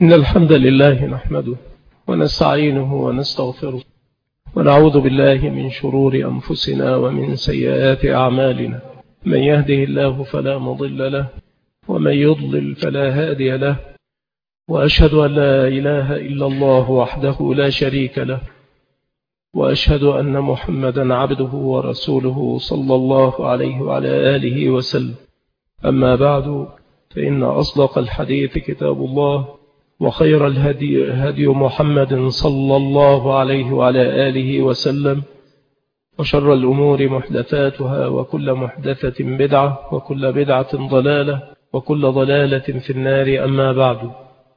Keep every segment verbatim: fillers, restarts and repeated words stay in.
إن الحمد لله نحمده ونستعينه ونستغفره ونعوذ بالله من شرور أنفسنا ومن سيئات أعمالنا. من يهده الله فلا مضل له ومن يضلل فلا هادي له، وأشهد أن لا إله إلا الله وحده لا شريك له، وأشهد أن محمدا عبده ورسوله صلى الله عليه وعلى آله وسلم. أما بعد، فإن أصدق الحديث كتاب الله، وخير الهدي هدي محمد صلى الله عليه وعلى آله وسلم، وشر الأمور محدثاتها، وكل محدثة بدعة، وكل بدعة ضلالة، وكل ضلالة في النار. أما بعد،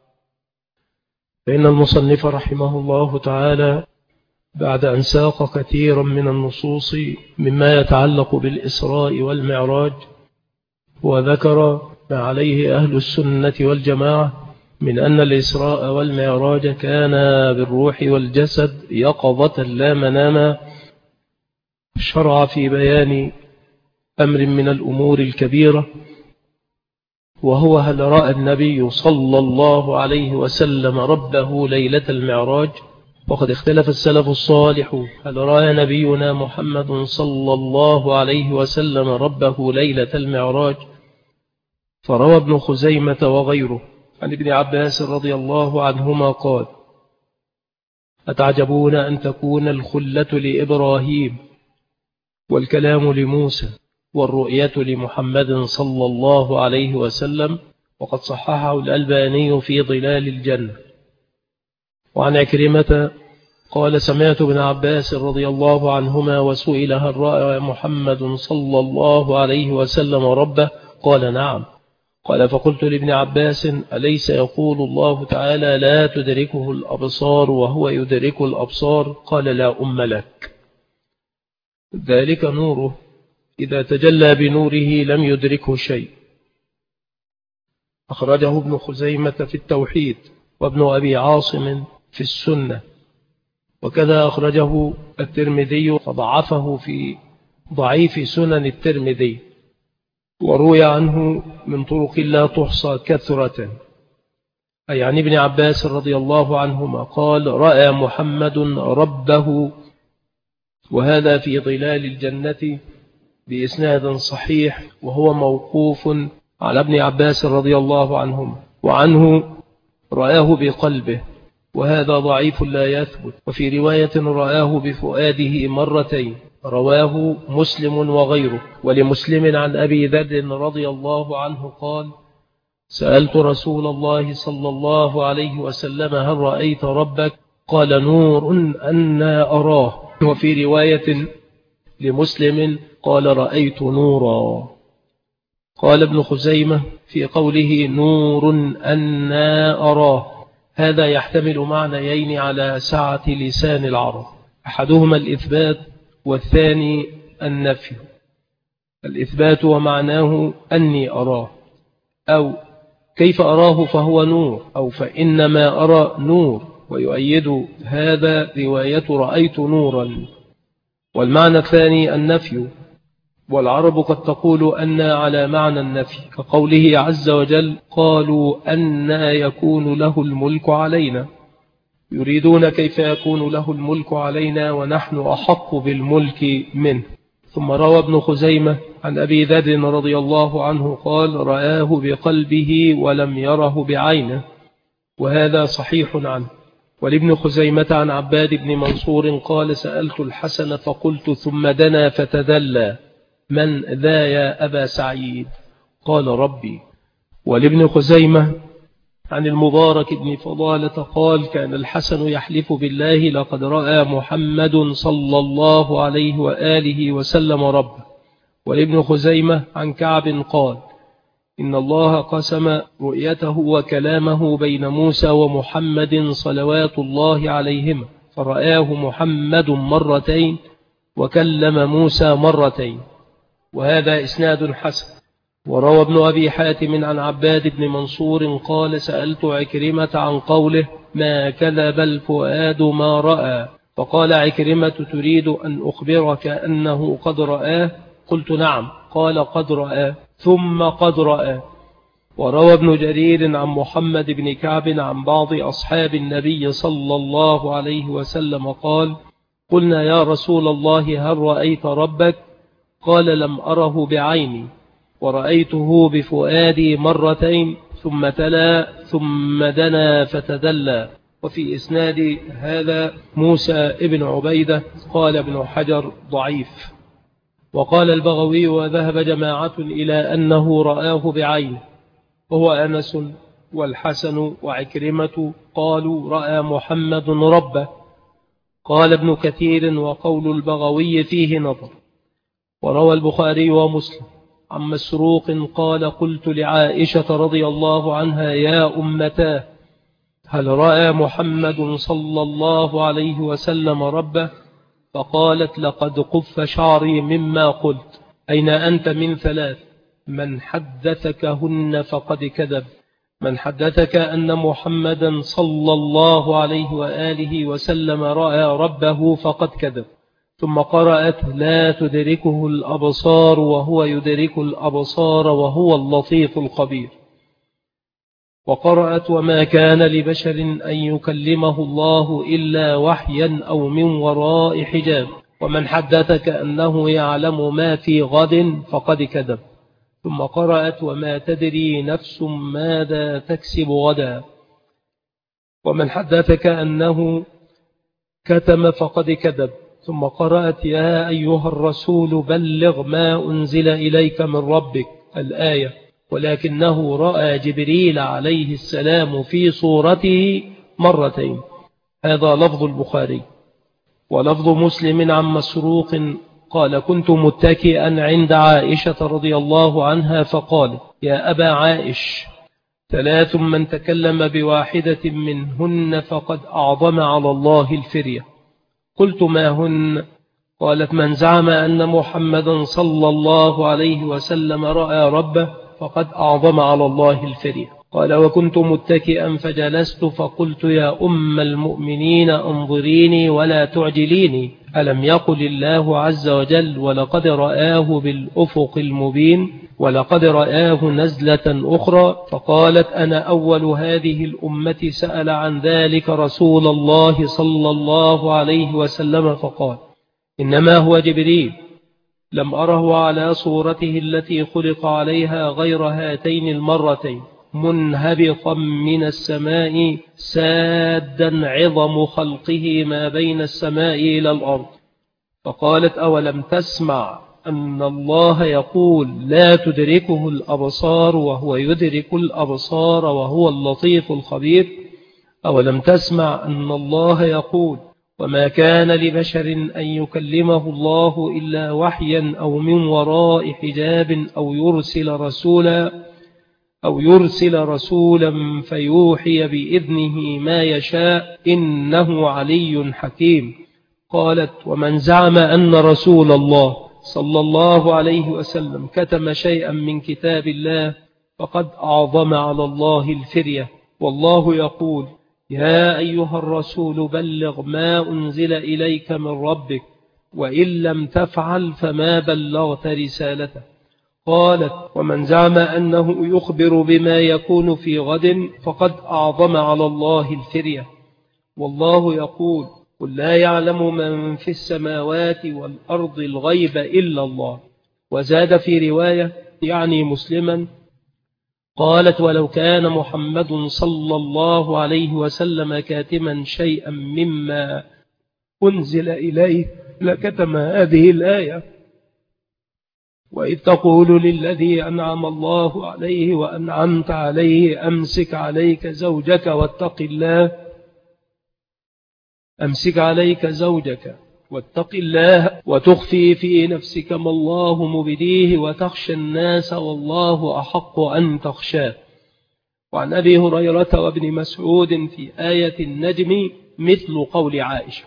فإن المصنف رحمه الله تعالى بعد أن ساق كثيرا من النصوص مما يتعلق بالإسراء والمعراج، وذكر ما عليه أهل السنة والجماعة من أن الإسراء والمعراج كان بالروح والجسد يقظة لا مناما، شرع في بيان أمر من الأمور الكبيرة، وهو هل رأى النبي صلى الله عليه وسلم ربه ليلة المعراج؟ وقد اختلف السلف الصالح هل رأى نبينا محمد صلى الله عليه وسلم ربه ليلة المعراج؟ فروى ابن خزيمة وغيره عن ابن عباس رضي الله عنهما قال: أتعجبون أن تكون الخلة لإبراهيم والكلام لموسى والرؤية لمحمد صلى الله عليه وسلم؟ وقد صححه الألباني في ظلال الجنة. وعن عكرمة قال: سمعت ابن عباس رضي الله عنهما وسئل هل رأى محمد صلى الله عليه وسلم ربه؟ قال: نعم. قال: فقلت لابن عباس: أليس يقول الله تعالى لا تدركه الأبصار وهو يدرك الأبصار؟ قال: لا أم لك، ذلك نوره، إذا تجلى بنوره لم يدركه شيء. أخرجه ابن خزيمة في التوحيد، وابن أبي عاصم في السنة، وكذا أخرجه الترمذي فضعفه في ضعيف سنن الترمذي، وروي عنه من طرق لا تحصى كثرة، أي عن ابن عباس رضي الله عنهما قال: رأى محمد ربه، وهذا في ظلال الجنة بإسناد صحيح، وهو موقوف على ابن عباس رضي الله عنهما. وعنه رآه بقلبه، وهذا ضعيف لا يثبت. وفي رواية رآه بفؤاده مرتين، رواه مسلم وغيره. ولمسلم عن أبي ذر رضي الله عنه قال: سألت رسول الله صلى الله عليه وسلم هل رأيت ربك؟ قال: نور أنا أراه. وفي رواية لمسلم قال: رأيت نورا. قال ابن خزيمة في قوله نور أنا أراه: هذا يحتمل معنيين على سعة لسان العرب، أحدهما الإثبات والثاني النفي. الإثبات ومعناه أني أراه، أو كيف أراه فهو نور، أو فإنما أرى نور. ويؤيد هذا رواية رأيت نورا. والمعنى الثاني النفي، والعرب قد تقول أن على معنى النفي، كقوله عز وجل: قالوا أن يكون له الملك علينا، يريدون كيف يكون له الملك علينا ونحن أحق بالملك منه. ثم روى ابن خزيمة عن أبي ذر رضي الله عنه قال: رآه بقلبه ولم يره بعينه، وهذا صحيح عنه. ولابن خزيمة عن عباد بن منصور قال: سألت الحسن فقلت ثم دنا فتدلى: من ذا يا أبا سعيد؟ قال: ربي. ولابن خزيمة عن المبارك بن فضالة قال: كان الحسن يحلف بالله لقد رأى محمد صلى الله عليه وآله وسلم ربه. ولابن خزيمة عن كعب قال: إن الله قسم رؤيته وكلامه بين موسى ومحمد صلوات الله عليهما، فرآه محمد مرتين وكلم موسى مرتين، وهذا إسناد حسن. وروى ابن أبي حاتم عن عباد بن منصور قال: سألت عكرمة عن قوله ما كذب الفؤاد ما رأى، فقال عكرمة: تريد أن أخبرك أنه قد رآه؟ قلت: نعم. قال: قد رآه ثم قد رآه. وروى ابن جرير عن محمد بن كعب عن بعض أصحاب النبي صلى الله عليه وسلم قال: قلنا يا رسول الله هل رأيت ربك؟ قال: لم أره بعيني، ورأيته بفؤادي مرتين. ثم تلا: ثم دنا فتدلى. وفي إسناد هذا موسى ابن عبيدة. قال ابن حجر: ضعيف. وقال البغوي: وذهب جماعة إلى أنه رآه بعينه، وهو أنس والحسن وعكرمة قالوا: رأى محمد ربه. قال ابن كثير: وقول البغوي فيه نظر. وروى البخاري ومسلم عن مسروق قال: قلت لعائشة رضي الله عنها: يا أمتاه، هل رأى محمد صلى الله عليه وسلم ربه؟ فقالت: لقد قف شعري مما قلت. أين أنت من ثلاث؟ من حدثكهن فقد كذب. من حدثك أن محمدا صلى الله عليه وآله وسلم رأى ربه فقد كذب. ثم قرأت: لا تدركه الأبصار وهو يدرك الأبصار وهو اللطيف الخبير. وقرأت: وما كان لبشر أن يكلمه الله إلا وحيا أو من وراء حجاب. ومن حدثك أنه يعلم ما في غد فقد كذب. ثم قرأت: وما تدري نفس ماذا تكسب غدا. ومن حدثك أنه كتم فقد كذب. ثم قرأت: يا أيها الرسول بلغ ما أنزل إليك من ربك، الآية. ولكنه رأى جبريل عليه السلام في صورته مرتين. هذا لفظ البخاري. ولفظ مسلم عن مسروق قال: كنت متكئا عند عائشة رضي الله عنها فقال: يا أبا عائش، ثلاث من تكلم بواحدة منهن فقد أعظم على الله الفرية. قلت: ما هن؟ قالت: من زعم أن محمدا صلى الله عليه وسلم رأى ربه فقد أعظم على الله الفرية. قال: وكنت متكئا فجلست فقلت: يا أم المؤمنين انظريني ولا تعجليني، ألم يقل الله عز وجل: ولقد رآه بالأفق المبين، ولقد رآه نزلة أخرى؟ فقالت: أنا أول هذه الأمة سأل عن ذلك رسول الله صلى الله عليه وسلم فقال: إنما هو جبريل، لم أره على صورته التي خلق عليها غير هاتين المرتين، منهبطا من السماء سادا عظم خلقه ما بين السماء إلى الأرض. فقالت: أولم تسمع أن الله يقول: لا تدركه الأبصار وهو يدرك الأبصار وهو اللطيف الخبير؟ أولم تسمع أن الله يقول: وما كان لبشر أن يكلمه الله إلا وحيا أو من وراء حجاب أو يرسل رسولا أو يرسل رسولا فيوحي بإذنه ما يشاء، إنه علي حكيم. قالت: ومن زعم أن رسول الله صلى الله عليه وسلم كتم شيئا من كتاب الله فقد أعظم على الله الفرية. والله يقول: يا أيها الرسول بلغ ما أنزل إليك من ربك، وإن لم تفعل فما بلغت رسالته. قالت: ومن زعم أنه يخبر بما يكون في غد فقد أعظم على الله الفرية. والله يقول: قل لا يعلم من في السماوات والأرض الغيب إلا الله. وزاد في رواية يعني مسلما: قالت: ولو كان محمد صلى الله عليه وسلم كاتما شيئا مما أنزل إليه لكتم هذه الآية. وإذ تقول للذي أنعم الله عليه وأنعمت عليه: أمسك عليك زوجك واتق الله أمسك عليك زوجك واتق الله وتخفي في نفسك ما الله مبديه وتخشى الناس والله أحق أن تخشاه. وعن أبي هريرة وابن مسعود في آية النجم مثل قول عائشة.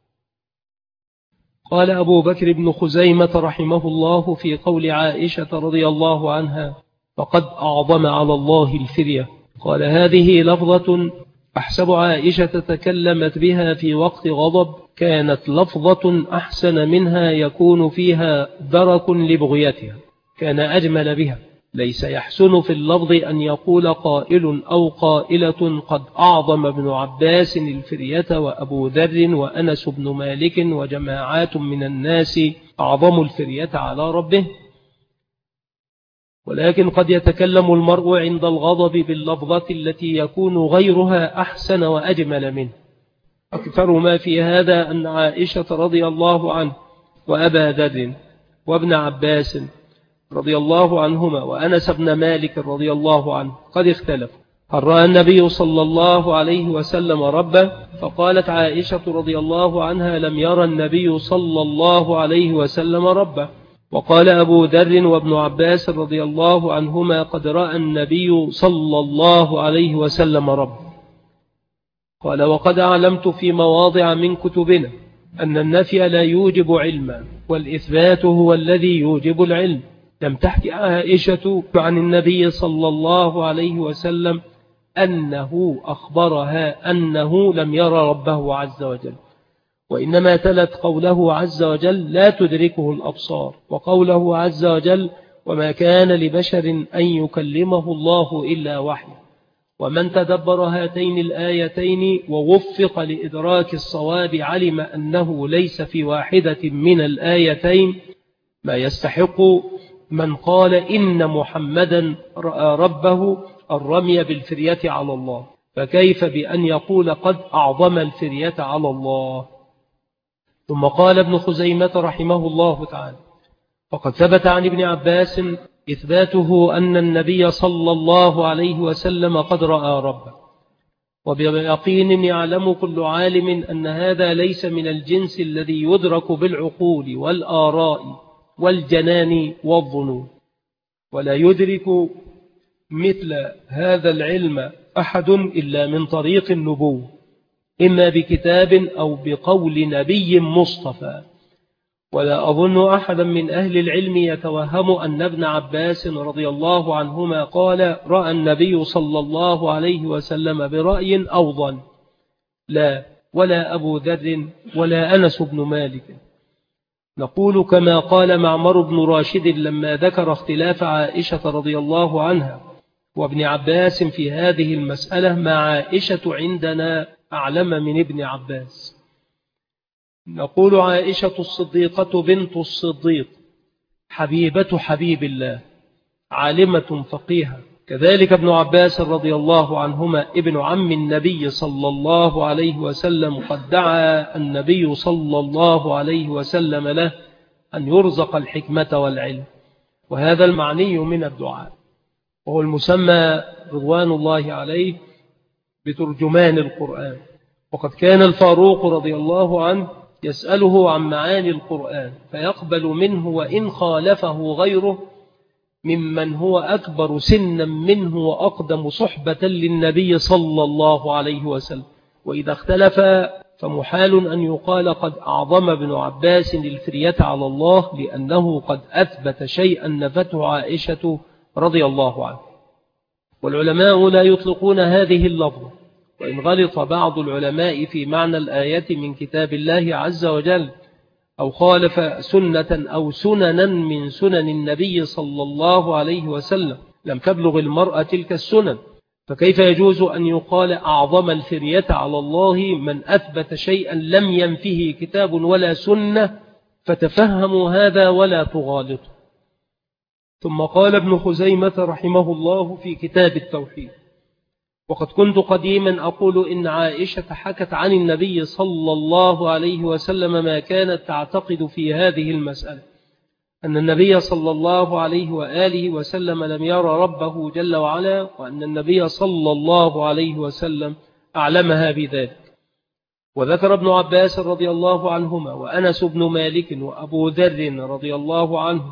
قال أبو بكر بن خزيمة رحمه الله في قول عائشة رضي الله عنها: فقد أعظم على الله الفرية. قال: هذه لفظة أحسب عائشة تكلمت بها في وقت غضب، كانت لفظة أحسن منها يكون فيها درك لبغيتها، كان أجمل بها. ليس يحسن في اللفظ أن يقول قائل أو قائلة قد أعظم ابن عباس الفرية وأبو ذر وأنس بن مالك وجماعات من الناس أعظم الفرية على ربه، ولكن قد يتكلم المرء عند الغضب باللفظة التي يكون غيرها أحسن وأجمل منه. أكثر ما في هذا أن عائشة رضي الله عنه وأبا ذر وابن عباس رضي الله عنهما وأنس بن مالك رضي الله عنه قد اختلفوا هل رأى النبي صلى الله عليه وسلم ربه؟ فقالت عائشة رضي الله عنها لم يرى النبي صلى الله عليه وسلم ربه. وقال أبو ذر وابن عباس رضي الله عنهما قد رأى النبي صلى الله عليه وسلم ربه. قال وقد أعلمت في مواضع من كتبنا أن النفي لا يوجب علما والإثبات هو الذي يوجب العلم. لم تحكي عائشة عن النبي صلى الله عليه وسلم أنه أخبرها أنه لم يرى ربه عز وجل، وإنما تلت قوله عز وجل لا تدركه الأبصار، وقوله عز وجل وما كان لبشر أن يكلمه الله إلا وحي. ومن تدبر هاتين الآيتين ووفق لإدراك الصواب علم أنه ليس في واحدة من الآيتين ما يستحق من قال إن محمدا رأى ربه الرمي بالفرية على الله، فكيف بأن يقول قد أعظم الفرية على الله؟ ثم قال ابن خزيمة رحمه الله تعالى فقد ثبت عن ابن عباس إثباته أن النبي صلى الله عليه وسلم قد رأى ربه، وبيقين يعلم كل عالم أن هذا ليس من الجنس الذي يدرك بالعقول والآراء والجنان والظنون، ولا يدرك مثل هذا العلم أحد إلا من طريق النبوة، إما بكتاب أو بقول نبي مصطفى. ولا أظن أحدا من أهل العلم يتوهم أن ابن عباس رضي الله عنهما قال رأى النبي صلى الله عليه وسلم برأي أو ظن، لا، ولا أبو ذر ولا أنس بن مالك. نقول كما قال معمر بن راشد لما ذكر اختلاف عائشة رضي الله عنها وابن عباس في هذه المسألة ما عائشة عندنا أعلم من ابن عباس. نقول عائشة الصديقة بنت الصديق حبيبة حبيب الله عالمة فقيهة، كذلك ابن عباس رضي الله عنهما ابن عم النبي صلى الله عليه وسلم قد دعا النبي صلى الله عليه وسلم له أن يرزق الحكمة والعلم، وهذا المعني من الدعاء، وهو المسمى رضوان الله عليه بترجمان القرآن. وقد كان الفاروق رضي الله عنه يسأله عن معاني القرآن فيقبل منه وإن خالفه غيره ممن هو أكبر سنا منه وأقدم صحبة للنبي صلى الله عليه وسلم. وإذا اختلف فمحال أن يقال قد أعظم ابن عباس الفرية على الله، لأنه قد أثبت شيئا نفته عائشة رضي الله عنه. والعلماء لا يطلقون هذه اللفظة، وإن غلط بعض العلماء في معنى الآية من كتاب الله عز وجل أو خالف سنة أو سننا من سنن النبي صلى الله عليه وسلم لم تبلغ المرأة تلك السنن، فكيف يجوز أن يقال أعظم الفرية على الله من أثبت شيئا لم ينفه كتاب ولا سنة؟ فتفهموا هذا ولا تغالطوا. ثم قال ابن خزيمة رحمه الله في كتاب التوحيد وقد كنت قديما أقول إن عائشة حكت عن النبي صلى الله عليه وسلم ما كانت تعتقد في هذه المسألة، أن النبي صلى الله عليه وآله وسلم لم يرى ربه جل وعلا، وأن النبي صلى الله عليه وسلم أعلمها بذلك. وذكر ابن عباس رضي الله عنهما وأنس بن مالك وأبو ذر رضي الله عنه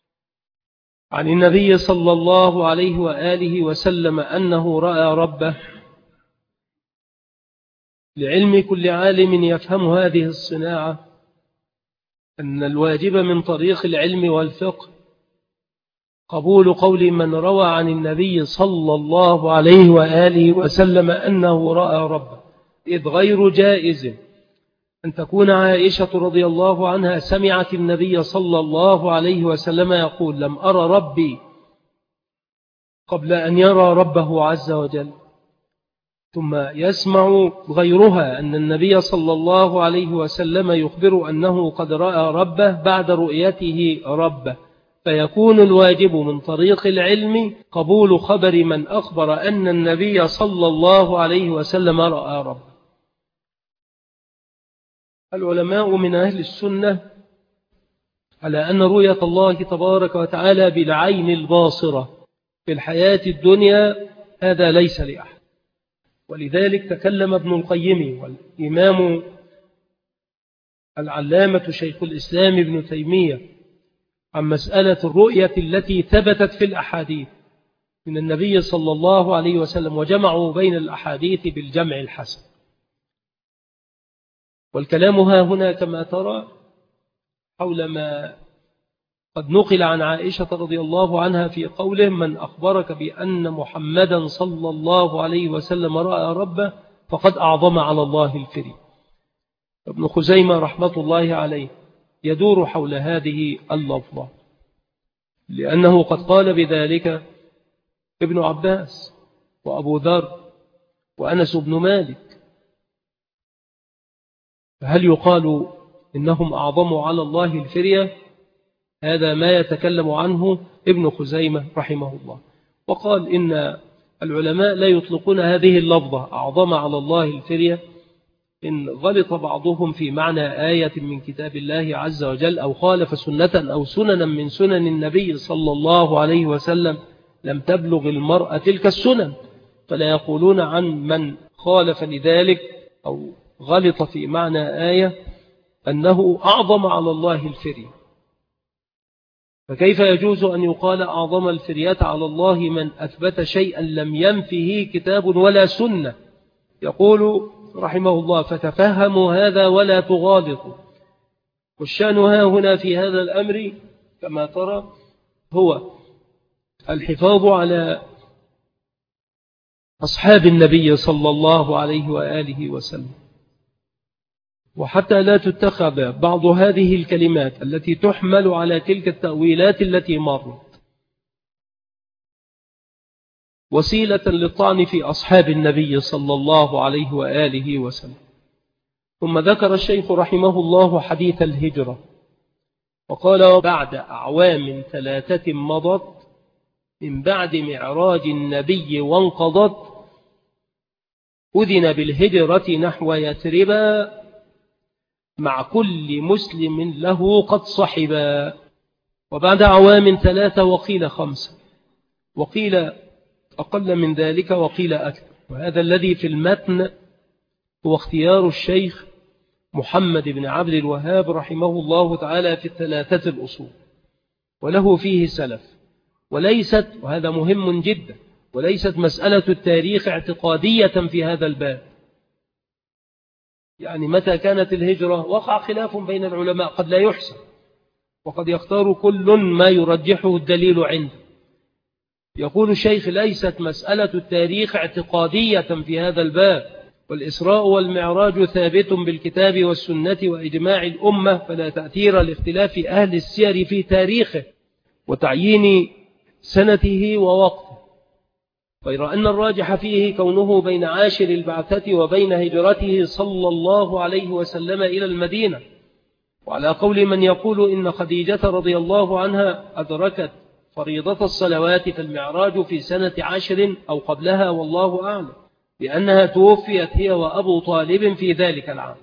عن النبي صلى الله عليه وآله وسلم أنه رأى ربه. لعلم كل عالم يفهم هذه الصناعة أن الواجب من طريق العلم والفقه قبول قول من روى عن النبي صلى الله عليه وآله وسلم أنه رأى ربه، إذ غير جائز أن تكون عائشة رضي الله عنها سمعت النبي صلى الله عليه وسلم يقول لم أرى ربي قبل أن يرى ربه عز وجل، ثم يسمع غيرها أن النبي صلى الله عليه وسلم يخبر أنه قد رأى ربه بعد رؤيته ربه، فيكون الواجب من طريق العلم قبول خبر من أخبر أن النبي صلى الله عليه وسلم رأى ربه. العلماء من أهل السنة على أن رؤية الله تبارك وتعالى بالعين الباصرة في الحياة الدنيا هذا ليس لأحد، ولذلك تكلم ابن القيم والإمام العلامة شيخ الإسلام ابن تيمية عن مسألة الرؤية التي ثبتت في الأحاديث من النبي صلى الله عليه وسلم، وجمعوا بين الأحاديث بالجمع الحسن. والكلام ها هنا كما ترى حول ما قد نقل عن عائشة رضي الله عنها في قوله: من أخبرك بأن محمدا صلى الله عليه وسلم رأى ربه فقد أعظم على الله الفري. ابن خزيمة رحمة الله عليه يدور حول هذه اللفظة، لأنه قد قال بذلك ابن عباس وأبو ذر وأنس بن مالك، فهل يقال إنهم أعظموا على الله الفرية؟ هذا ما يتكلم عنه ابن خزيمة رحمه الله. وقال إن العلماء لا يطلقون هذه اللفظة أعظم على الله الفرية إن غلط بعضهم في معنى آية من كتاب الله عز وجل، أو خالف سنة أو سننا من سنن النبي صلى الله عليه وسلم لم تبلغ المرأة تلك السنن، فلا يقولون عن من خالف لذلك أو غلط في معنى آية أنه أعظم على الله الفرية. فكيف يجوز أن يقال أعظم الفرية على الله من أثبت شيئا لم ينفه كتاب ولا سنة؟ يقول رحمه الله: فتفهموا هذا ولا تغالطوا. والشأن ها هنا في هذا الأمر كما ترى هو الحفاظ على أصحاب النبي صلى الله عليه وآله وسلم، وحتى لا تتخذ بعض هذه الكلمات التي تحمل على تلك التأويلات التي مرت وسيلة للطعن في أصحاب النبي صلى الله عليه وآله وسلم. ثم ذكر الشيخ رحمه الله حديث الهجرة وقال: بعد أعوام ثلاثة مضت من بعد معراج النبي وانقضت أذن بالهجرة نحو يثرب مع كل مسلم له قد صحبا. وبعد أعوام ثلاثة وقيل خمسة وقيل أقل من ذلك وقيل أكثر، وهذا الذي في المتن هو اختيار الشيخ محمد بن عبد الوهاب رحمه الله تعالى في الثلاثة الأصول، وله فيه سلف، وليست، وهذا مهم جدا، وليست مسألة التاريخ اعتقادية في هذا الباب. يعني متى كانت الهجرة وقع خلاف بين العلماء، قد لا يحسن، وقد يختار كل ما يرجحه الدليل عنده. يقول الشيخ: ليست مسألة التاريخ اعتقادية في هذا الباب، والإسراء والمعراج ثابت بالكتاب والسنة وإجماع الأمة، فلا تأثير لاختلاف أهل السير في تاريخه وتعيين سنته ووقته، غير أن الراجح فيه كونه بين عاشر البعثة وبين هجرته صلى الله عليه وسلم إلى المدينة. وعلى قول من يقول إن خديجة رضي الله عنها أدركت فريضة الصلوات في المعراج في سنة عشر أو قبلها، والله أعلم، لأنها توفيت هي وأبو طالب في ذلك العام.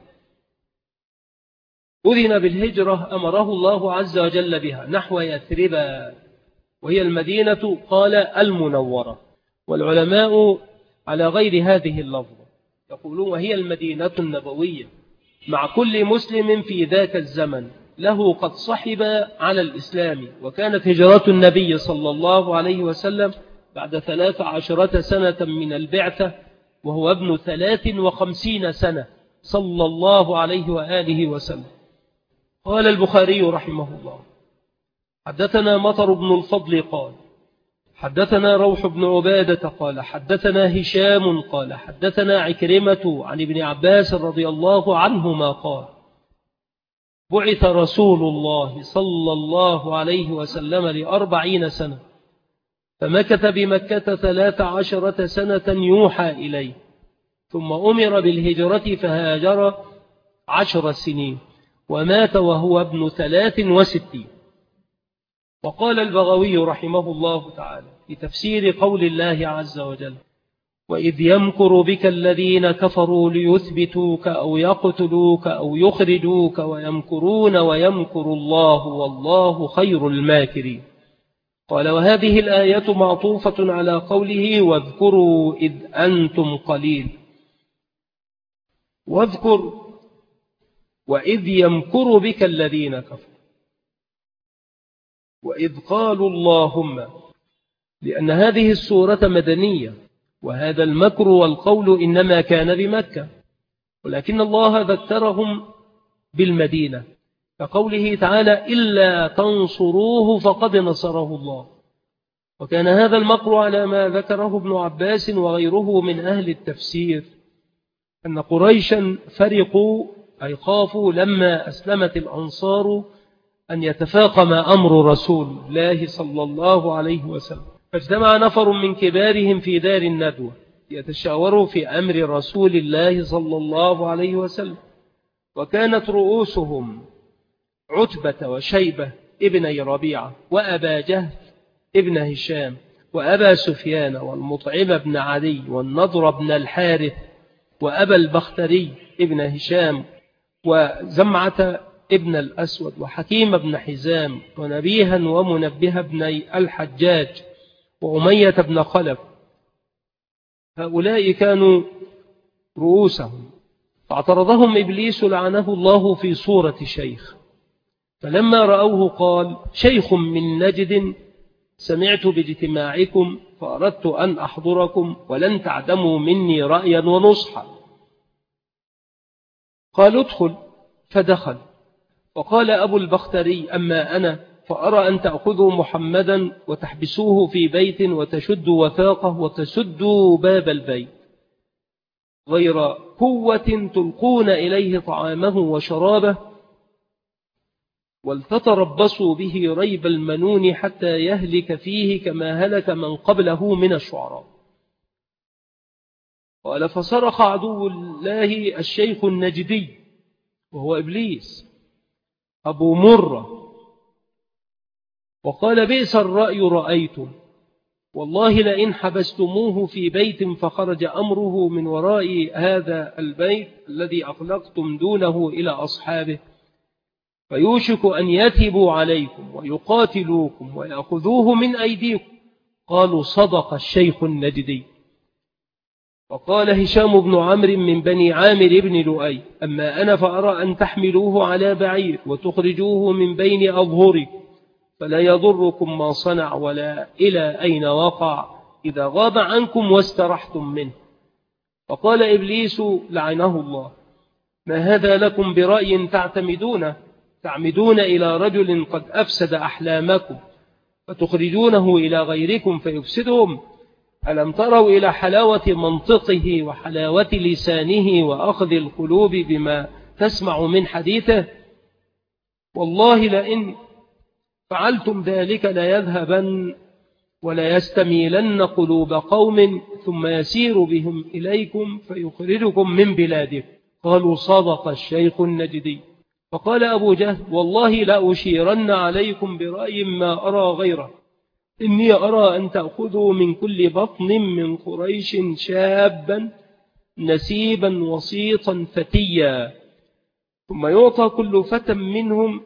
أذن بالهجرة أمره الله عز وجل بها نحو يثرب، وهي المدينة قال المنورة، والعلماء على غير هذه اللفظة يقولون وهي المدينة النبوية مع كل مسلم في ذاك الزمن له قد صحب على الإسلام. وكانت هجرة النبي صلى الله عليه وسلم بعد ثلاث عشرة سنة من البعثة، وهو ابن ثلاث وخمسين سنة صلى الله عليه وآله وسلم. قال البخاري رحمه الله: حدثنا مطر بن الفضل قال حدثنا روح بن عبادة قال حدثنا هشام قال حدثنا عكرمة عن ابن عباس رضي الله عنهما قال: بعث رسول الله صلى الله عليه وسلم لأربعين سنة، فمكث بمكة ثلاث عشرة سنة يوحى إليه، ثم أمر بالهجرة فهاجر عشر سنين، ومات وهو ابن ثلاث وستين. وقال البغوي رحمه الله تعالى في تفسير قول الله عز وجل: وإذ يمكر بك الذين كفروا ليثبتوك أو يقتلوك أو يخرجوك ويمكرون ويمكر الله والله خير الماكرين. قال: وهذه الآية معطوفة على قوله: واذكروا إذ أنتم قليل. واذكر وإذ يمكر بك الذين كفروا، وإذ قالوا اللهم، لأن هذه السورة مدنية، وهذا المكر والقول إنما كان بمكة، ولكن الله ذكرهم بالمدينة، كقوله تعالى: إلا تنصروه فقد نصره الله. وكان هذا المكر على ما ذكره ابن عباس وغيره من أهل التفسير، أن قريشا فرقوا أي خافوا لما أسلمت الأنصار أن يتفاقم أمر رسول الله صلى الله عليه وسلم، فاجتمع نفر من كبارهم في دار الندوة يتشاوروا في أمر رسول الله صلى الله عليه وسلم، وكانت رؤوسهم عتبة وشيبة ابني ربيعة، وأبا جهل ابن هشام، وأبا سفيان، والمطعم بن علي، والنضر بن الحارث، وأبا البختري ابن هشام، وزمعة ابن الأسود، وحكيم بن حزام، ونبيها ومنبه بن الحجاج، وأمية بن خلف. هؤلاء كانوا رؤوسهم، فاعترضهم إبليس لعنه الله في صورة شيخ، فلما رأوه قال: شيخ من نجد سمعت باجتماعكم فأردت أن أحضركم ولن تعدموا مني رأيا ونصحا. قال: ادخل، فدخل. وقال أبو البختري: أما أنا فأرى أن تأخذوا محمدا وتحبسوه في بيت وتشدوا وثاقه وتسدوا باب البيت، غير قوة تلقون إليه طعامه وشرابه، ولتتربصوا به ريب المنون حتى يهلك فيه كما هلك من قبله من الشعراء. قال: فصرخ عدو الله الشيخ النجدي وهو إبليس أبو مرة وقال: بئس الرأي رأيتم، والله لئن حبستموه في بيت فخرج أمره من وراء هذا البيت الذي أخلقتم دونه إلى أصحابه، فيوشك أن يتبوا عليكم ويقاتلوكم ويأخذوه من أيديكم. قالوا: صدق الشيخ النجدي. وقال هشام بن عمرو من بني عامر بن لؤي: أما أنا فأرى أن تحملوه على بعير وتخرجوه من بين أظهركم، فلا يضركم ما صنع ولا إلى أين وقع إذا غاب عنكم واسترحتم منه. فقال إبليس لعنه الله: ما هذا لكم برأي تعتمدونه تعمدون إلى رجل قد أفسد أحلامكم فتخرجونه إلى غيركم فيفسدهم؟ ألم تروا إلى حلاوة منطقه وحلاوة لسانه وأخذ القلوب بما تسمع من حديثه؟ والله لئن فعلتم ذلك ليذهبن ولا يستميلن قلوب قوم ثم يسير بهم إليكم فيخرجكم من بلادكم. قالوا: صدق الشيخ النجدي. فقال أبو جهل: والله لا أشيرن عليكم برأي ما أرى غيره، إني أرى أن تأخذوا من كل بطن من قريش شابا نسيبا وسيطا فتيا، ثم يعطى كل فتى منهم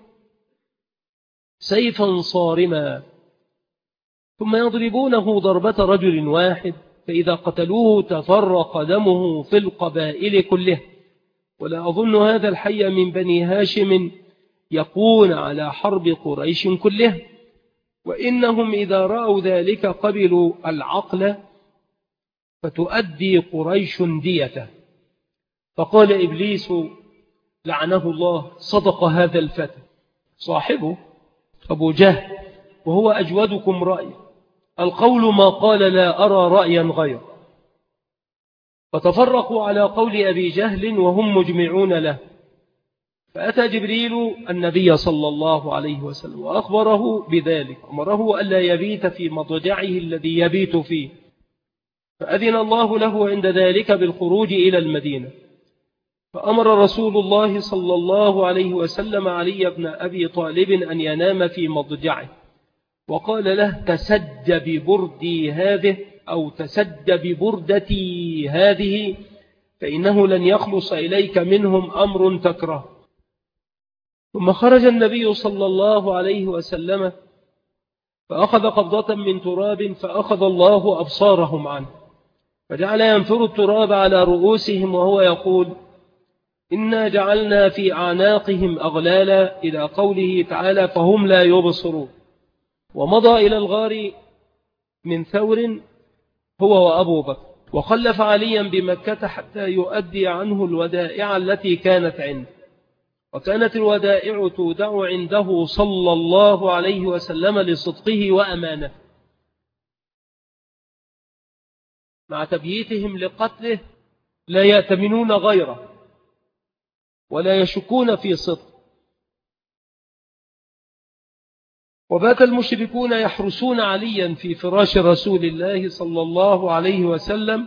سيفا صارما، ثم يضربونه ضربة رجل واحد، فإذا قتلوه تفرق دمه في القبائل كله، ولا أظن هذا الحي من بني هاشم يكون على حرب قريش كله، وإنهم إذا رأوا ذلك قبلوا العقل فتؤدي قريش ديته. فقال إبليس لعنه الله: صدق هذا الفتى صاحبه أبو جهل وهو أجودكم رأي، القول ما قال لا أرى رأيا غير. فتفرقوا على قول أبي جهل وهم مجمعون له، فأتى جبريل النبي صلى الله عليه وسلم وأخبره بذلك، أمره ألا يبيت في مضجعه الذي يبيت فيه، فأذن الله له عند ذلك بالخروج إلى المدينة. فأمر رسول الله صلى الله عليه وسلم علي بن أبي طالب أن ينام في مضجعه، وقال له: تسج ببردي هذه أو تسج ببردتي هذه، فإنه لن يخلص إليك منهم أمر تكره. ثم خرج النبي صلى الله عليه وسلم فأخذ قبضة من تراب فأخذ الله أبصارهم عنه، فجعل ينثر التراب على رؤوسهم وهو يقول: إنا جعلنا في أعناقهم أغلالا، إلى قوله تعالى: فهم لا يبصرون. ومضى إلى الغار من ثور هو وأبو بكر، وخلف عليا بمكة حتى يؤدي عنه الودائع التي كانت عنده، وكانت الودائع تودع عنده صلى الله عليه وسلم لصدقه وأمانته، مع تبييتهم لقتله لا يأتمنون غيره ولا يشكون في صدق. وبات المشركون يحرسون عليا في فراش رسول الله صلى الله عليه وسلم،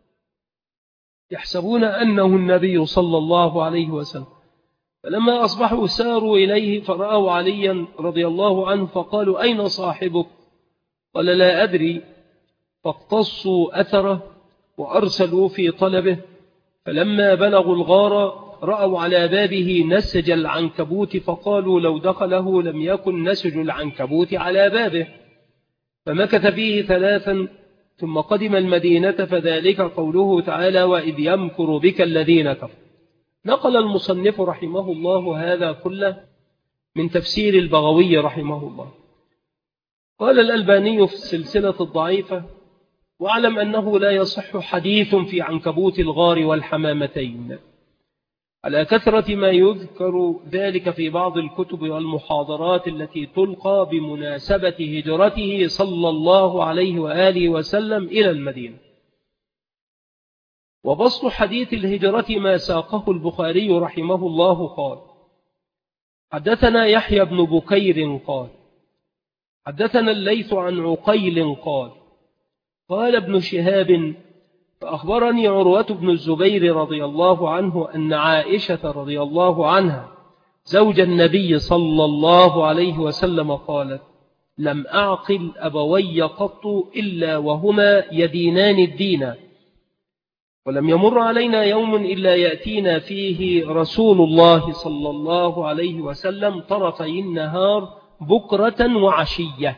يحسبون أنه النبي صلى الله عليه وسلم. فلما أصبحوا ساروا إليه فرأوا عليا رضي الله عنه، فقالوا: أين صاحبك؟ قال: لا أدري. فاقتصوا أثره وأرسلوا في طلبه، فلما بلغوا الغار رأوا على بابه نسج العنكبوت، فقالوا: لو دخله لم يكن نسج العنكبوت على بابه. فمكث فيه ثلاثا ثم قدم المدينة، فذلك قوله تعالى: وإذ يمكر بك الذين كفروا. نقل المصنف رحمه الله هذا كله من تفسير البغوي رحمه الله. قال الألباني في السلسلة الضعيفة: واعلم أنه لا يصح حديث في عنكبوت الغار والحمامتين، على كثرة ما يذكر ذلك في بعض الكتب والمحاضرات التي تلقى بمناسبة هجرته صلى الله عليه وآله وسلم إلى المدينة. وبسط حديث الهجرة ما ساقه البخاري رحمه الله قال: حدثنا يحيى بن بكير قال: حدثنا الليث عن عقيل قال: قال ابن شهاب: فأخبرني عروة بن الزبير رضي الله عنه أن عائشة رضي الله عنها زوج النبي صلى الله عليه وسلم قالت: لم أعقل أبوي قط إلا وهما يدينان الدين، ولم يمر علينا يوم إلا يأتينا فيه رسول الله صلى الله عليه وسلم طرفي النهار بكرة وعشية.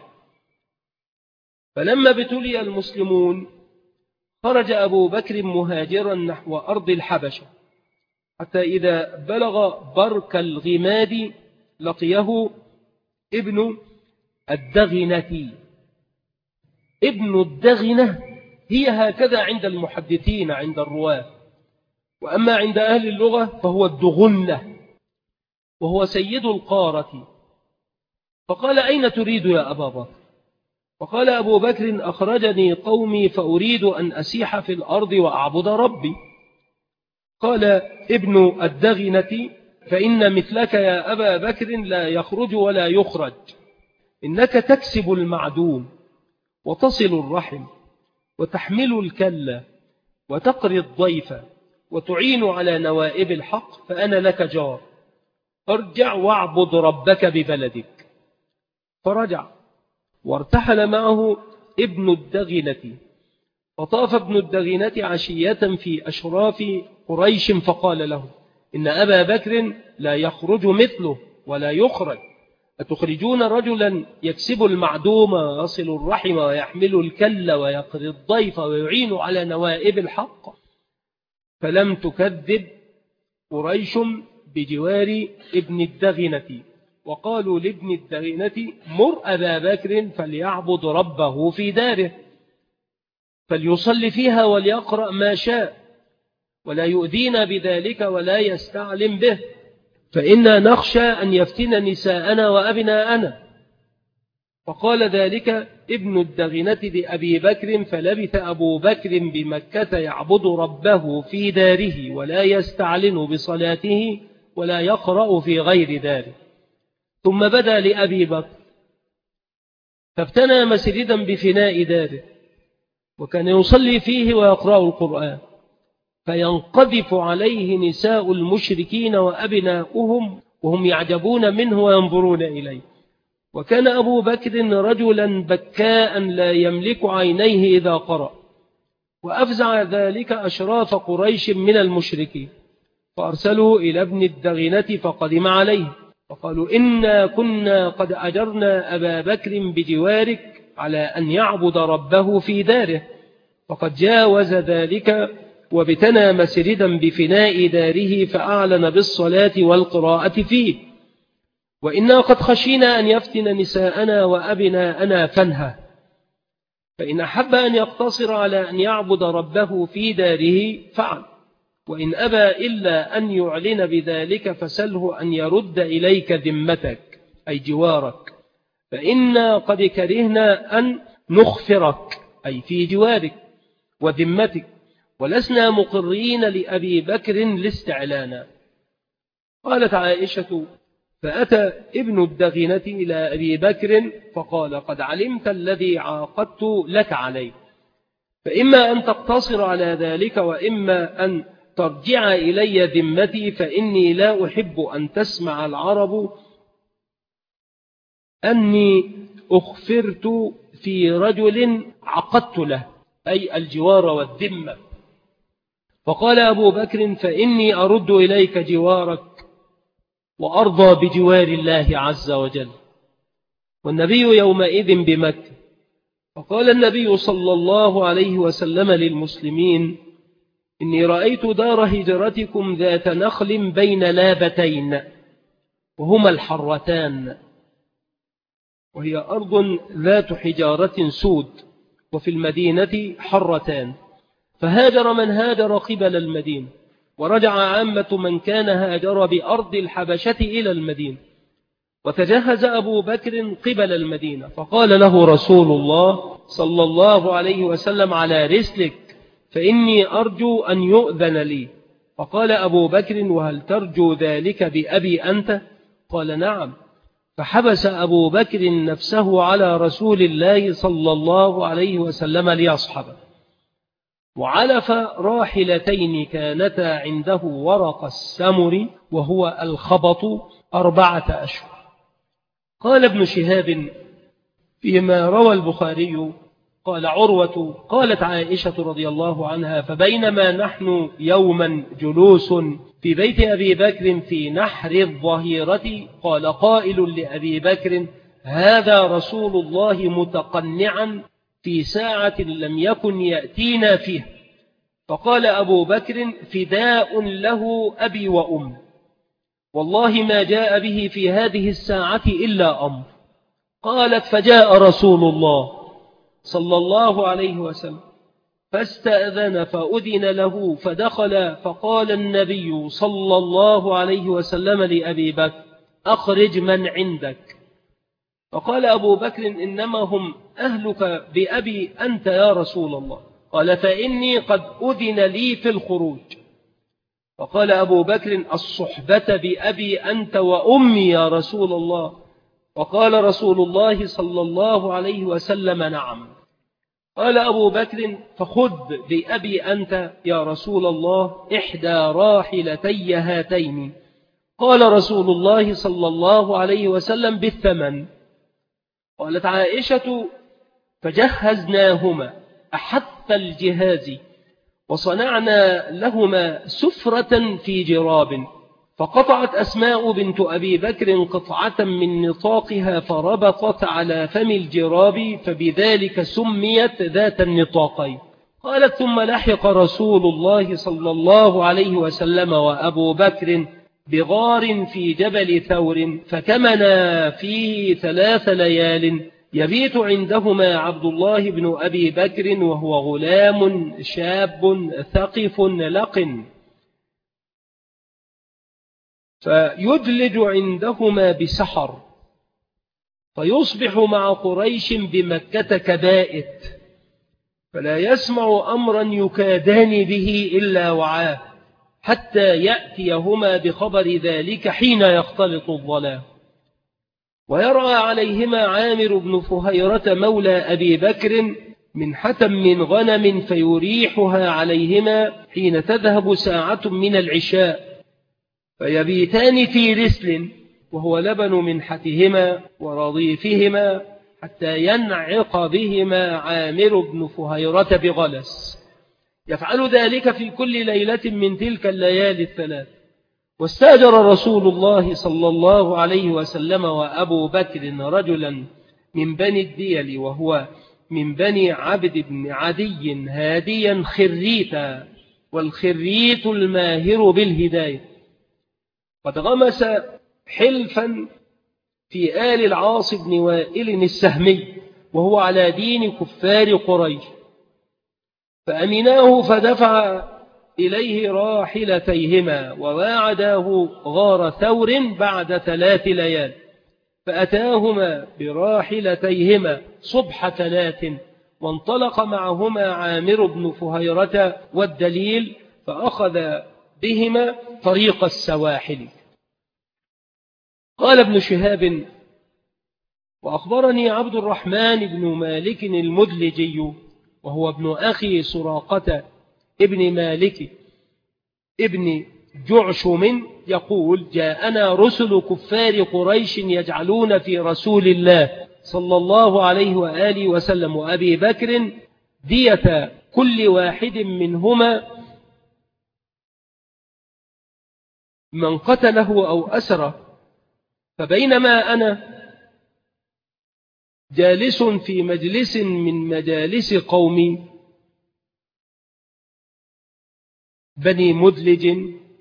فلما ابتلي المسلمون خرج أبو بكر مهاجرا نحو أرض الحبشة، حتى إذا بلغ برك الغماد لقيه ابن الدغنة. ابن الدغنة هي هكذا عند المحدثين عند الرواة، وأما عند أهل اللغة فهو الدغنة، وهو سيد القارة. فقال: أين تريد يا أبا بكر؟ فقال أبو بكر: أخرجني قومي فأريد أن أسيح في الأرض وأعبد ربي. قال ابن الدغنة: فإن مثلك يا أبا بكر لا يخرج ولا يخرج، إنك تكسب المعدوم وتصل الرحم وتحمل الكلة وتقري الضيف وتعين على نوائب الحق، فأنا لك جار، ارجع واعبد ربك ببلدك. فرجع وارتحل معه ابن الدغنة، فطاف ابن الدغنة عشية في أشراف قريش، فقال له: إن أبا بكر لا يخرج مثله ولا يخرج، أتخرجون رجلا يكسب المعدوم ويصل الرحم ويحمل الكل ويقري الضيف ويعين على نوائب الحق؟ فلم تكذب قريش بجوار ابن الدغنة، وقالوا لابن الدغنة: مر أبا بكر فليعبد ربه في داره، فليصلي فيها وليقرأ ما شاء، ولا يؤذينا بذلك ولا يستعلم به، فإنا نخشى أن يفتن نساءنا وأبناءنا. فقال ذلك ابن الدغنة لأبي بكر، فلبث أبو بكر بمكة يعبد ربه في داره ولا يستعلن بصلاته ولا يقرأ في غير داره. ثم بدأ لأبي بكر فابتنى مسجدا بفناء داره، وكان يصلي فيه ويقرأ القرآن، فينقذف عليه نساء المشركين وأبناؤهم وهم يعجبون منه وينظرون إليه. وكان أبو بكر رجلا بكاء لا يملك عينيه إذا قرأ، وأفزع ذلك أشراف قريش من المشركين، فأرسلوا إلى ابن الدغنة فقدم عليه فقالوا إنا كنا قد أجرنا أبا بكر بجوارك على أن يعبد ربه في داره، فقد جاوز ذلك وابتنى مسجدا بفناء داره فأعلن بالصلاة والقراءة فيه، وإنا قد خشينا أن يفتن نساءنا وأبناءنا فنهه، فإن أحب أن يقتصر على أن يعبد ربه في داره فعل، وإن أبى إلا أن يعلن بذلك فسله أن يرد إليك ذمتك أي جوارك، فإنا قد كرهنا أن نخفرك أي في جوارك وذمتك، ولسنا مقرين لأبي بكر لاستعلانا. قالت عائشة فأتى ابن الدغنة إلى أبي بكر فقال قد علمت الذي عاقدت لك عليه، فإما أن تقتصر على ذلك وإما أن ترجع إلي ذمتي، فإني لا أحب أن تسمع العرب أني أخفرت في رجل عقدت له أي الجوار والذمة. فقال أبو بكر فإني أرد إليك جوارك وأرضى بجوار الله عز وجل، والنبي يومئذ بمكة. فقال النبي صلى الله عليه وسلم للمسلمين إني رأيت دار هجرتكم ذات نخل بين لابتين وهما الحرتان، وهي أرض ذات حجارة سود، وفي المدينة حرتان، فهاجر من هاجر قبل المدينة، ورجع عامة من كان هاجر بأرض الحبشة إلى المدينة، وتجهز أبو بكر قبل المدينة، فقال له رسول الله صلى الله عليه وسلم على رسلك فإني أرجو أن يؤذن لي. فقال أبو بكر وهل ترجو ذلك بأبي أنت؟ قال نعم. فحبس أبو بكر نفسه على رسول الله صلى الله عليه وسلم ليصحبه، وعلف راحلتين كانتا عنده ورق السمر وهو الخبط أربعة أشهر. قال ابن شهاب فيما روى البخاري قال عروة قالت عائشة رضي الله عنها فبينما نحن يوما جلوس في بيت أبي بكر في نحر الظهيرة قال قائل لأبي بكر هذا رسول الله متقنعا في ساعة لم يكن يأتينا فيها. فقال أبو بكر فداء له أبي وأم، والله ما جاء به في هذه الساعة إلا أمر. قالت فجاء رسول الله صلى الله عليه وسلم فاستأذن فأذن له فدخل، فقال النبي صلى الله عليه وسلم لأبي بكر أخرج من عندك. فقال أبو بكر إنما هم أهلك بأبي أنت يا رسول الله. قال فإني قد أذن لي في الخروج. فقال أبو بكر الصحبة بأبي أنت وأمي يا رسول الله. وقال رسول الله صلى الله عليه وسلم نعم. قال أبو بكر فخذ بأبي أنت يا رسول الله إحدى راحلتي هاتين. قال رسول الله صلى الله عليه وسلم بالثمن. قالت عائشة فجهزناهما أحث الجهاز وصنعنا لهما سفرة في جراب، فقطعت أسماء بنت أبي بكر قطعة من نطاقها فربطت على فم الجراب فبذلك سميت ذات النطاقين. قالت ثم لحق رسول الله صلى الله عليه وسلم وأبو بكر بغار في جبل ثور فكمنا فيه ثلاث ليال يبيت عندهما عبد الله بن أبي بكر وهو غلام شاب ثقف لقن، فيدلج عندهما بسحر فيصبح مع قريش بمكة كبائت، فلا يسمع أمرا يكادان به إلا وعاه، حتى يأتيهما بخبر ذلك حين يختلط الظلام. ويرعى عليهما عامر بن فهيرة مولى أبي بكر منحة من غنم فيريحها عليهما حين تذهب ساعة من العشاء، فيبيتان في رسل وهو لبن منحتهما ورضيفهما حتى ينعق بهما عامر بن فهيرة بغلس. يفعل ذلك في كل ليلة من تلك الليالي الثلاث. واستأجر رسول الله صلى الله عليه وسلم وأبو بكر رجلا من بني الديل وهو من بني عبد بن عدي هاديا خريتا، والخريت الماهر بالهداية. قد غمس حلفا في آل العاص بن وائل السهمي وهو على دين كفار قريش، فأمناه فدفع إليه راحلتيهما وواعداه غار ثور بعد ثلاث ليال، فأتاهما براحلتيهما صبح ثلاث، وانطلق معهما عامر بن فهيرة والدليل، فأخذ بهما طريق السواحل. قال ابن شهاب: وأخبرني عبد الرحمن بن مالك المدلجي وهو ابن أخي سراقة ابن مالك ابن جعشم يقول: جاءنا رسل كفار قريش يجعلون في رسول الله صلى الله عليه وآله وسلم وأبي بكر دية كل واحد منهما من قتله أو أسره. فبينما أنا جالس في مجلس من مجالس قومي بني مدلج،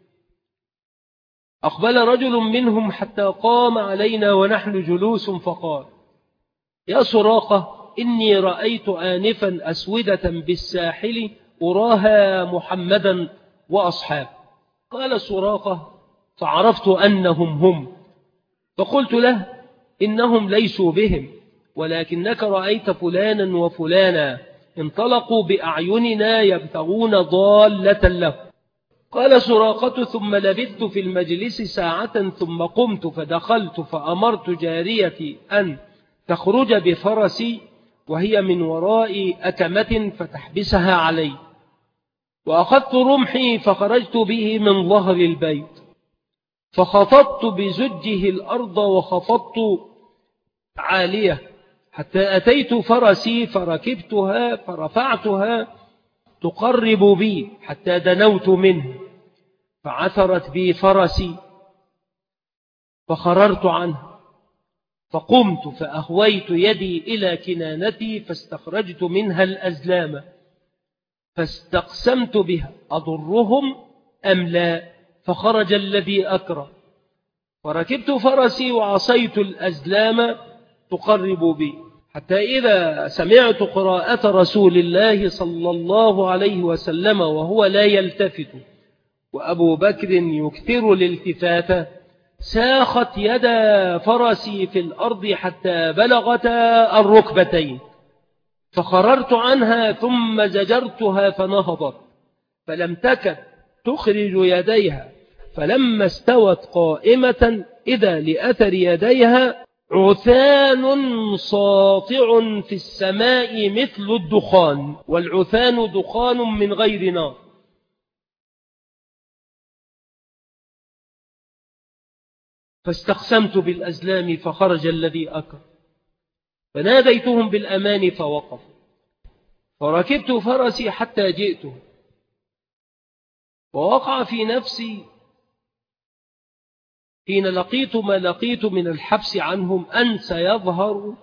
أقبل رجل منهم حتى قام علينا ونحن جلوس فقال: يا سراقة، إني رأيت آنفا أسودة بالساحل أراها محمدا وأصحاب. قال سراقة: فعرفت أنهم هم، فقلت له: إنهم ليسوا بهم، ولكنك رأيت فلانا وفلانا انطلقوا بأعيننا يبتغون ضالة له. قال سراقة: ثم لبثت في المجلس ساعة ثم قمت فدخلت فأمرت جاريتي أن تخرج بفرسي وهي من وراء أكمة فتحبسها علي، وأخذت رمحي فخرجت به من ظهر البيت، فخفضت بزجه الأرض وخفضت عالية حتى أتيت فرسي فركبتها فرفعتها تقرب بي حتى دنوت منه، فعثرت بي فرسي فخررت عنه، فقمت فأهويت يدي إلى كنانتي فاستخرجت منها الأزلام فاستقسمت بها أضرهم أم لا، فخرج الذي أكره، فركبت فرسي وعصيت الأزلام تقرب بي، حتى إذا سمعت قراءة رسول الله صلى الله عليه وسلم وهو لا يلتفت وأبو بكر يكثر الالتفات، ساخت يدا فرسي في الأرض حتى بلغتا الركبتين، فخررت عنها ثم زجرتها فنهضت، فلم تكد تخرج يديها، فلما استوت قائمة إذا لأثر يديها عثان ساطع في السماء مثل الدخان، والعثان دخان من غير نار. فاستقسمت بالأزلام فخرج الذي أكر، فناديتهم بالأمان فوقف، فركبت فرسي حتى جئته، ووقع في نفسي حين لقيت ما لقيت من الحبس عنهم أن سيظهر